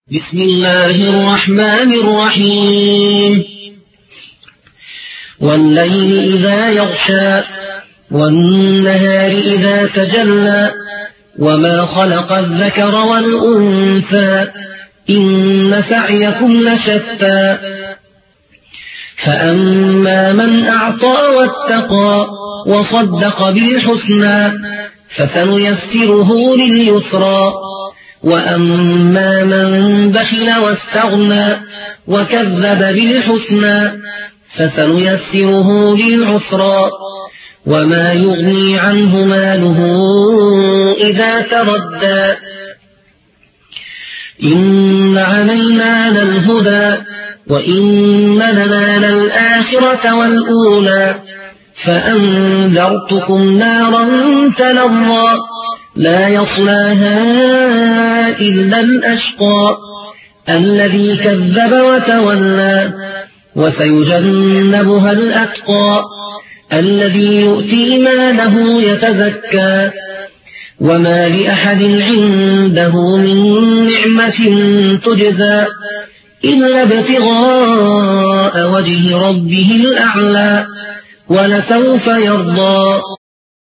بسم الله الرحمن الرحيم والليل إذا يغشى والنهار إذا تجلى وما خلق الذكر والأنثى إن سعيكم لشتى فأما من أعطى واتقى وصدق بالحسنى فسنيسره لليسرى وأما من بخل واستغنى وكذب بالحسنى فسنيسره للعسرى وما يغني عنه ماله إذا تردى إن علينا للهدى وإن لنا للآخرة والأولى فأنذرتكم نارا تلظى لا يصلاها إلا الأشقى الذي كذب وتولى وسيجنبها الأتقى الذي يؤتي ماله يتزكى وما لأحد عنده من نعمة تجزى إلا ابتغاء وجه ربه الأعلى ولسوف يرضى.